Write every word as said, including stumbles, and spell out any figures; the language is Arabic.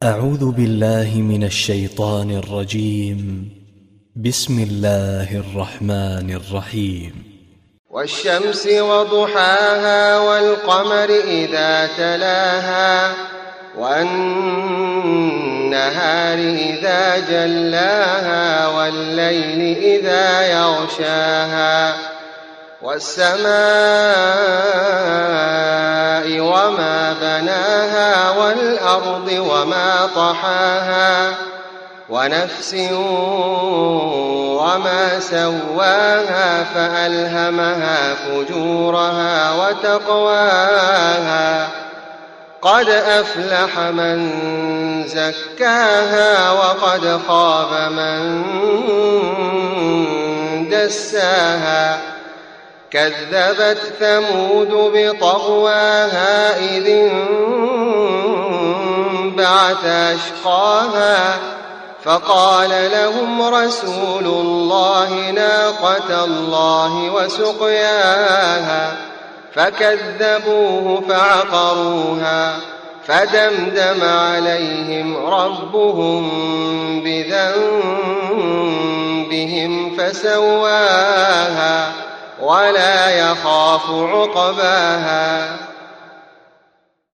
أعوذ بالله من الشيطان الرجيم. بسم الله الرحمن الرحيم. والشمس وضحاها والقمر إذا تلاها والنهار إذا جلاها والليل إذا يغشاها والسماء وما بناها والأرض وما طحاها ونفس وما سواها فألهمها فجورها وتقواها قد أفلح من زكاها وقد خاب من دساها كذبت ثمود بطغواها إذ انبعث أشقاها فقال لهم رسول الله ناقة الله وسقياها فكذبوه فعقروها فدمدم عليهم ربهم بذنبهم فسواها ولا يخاف عقباها.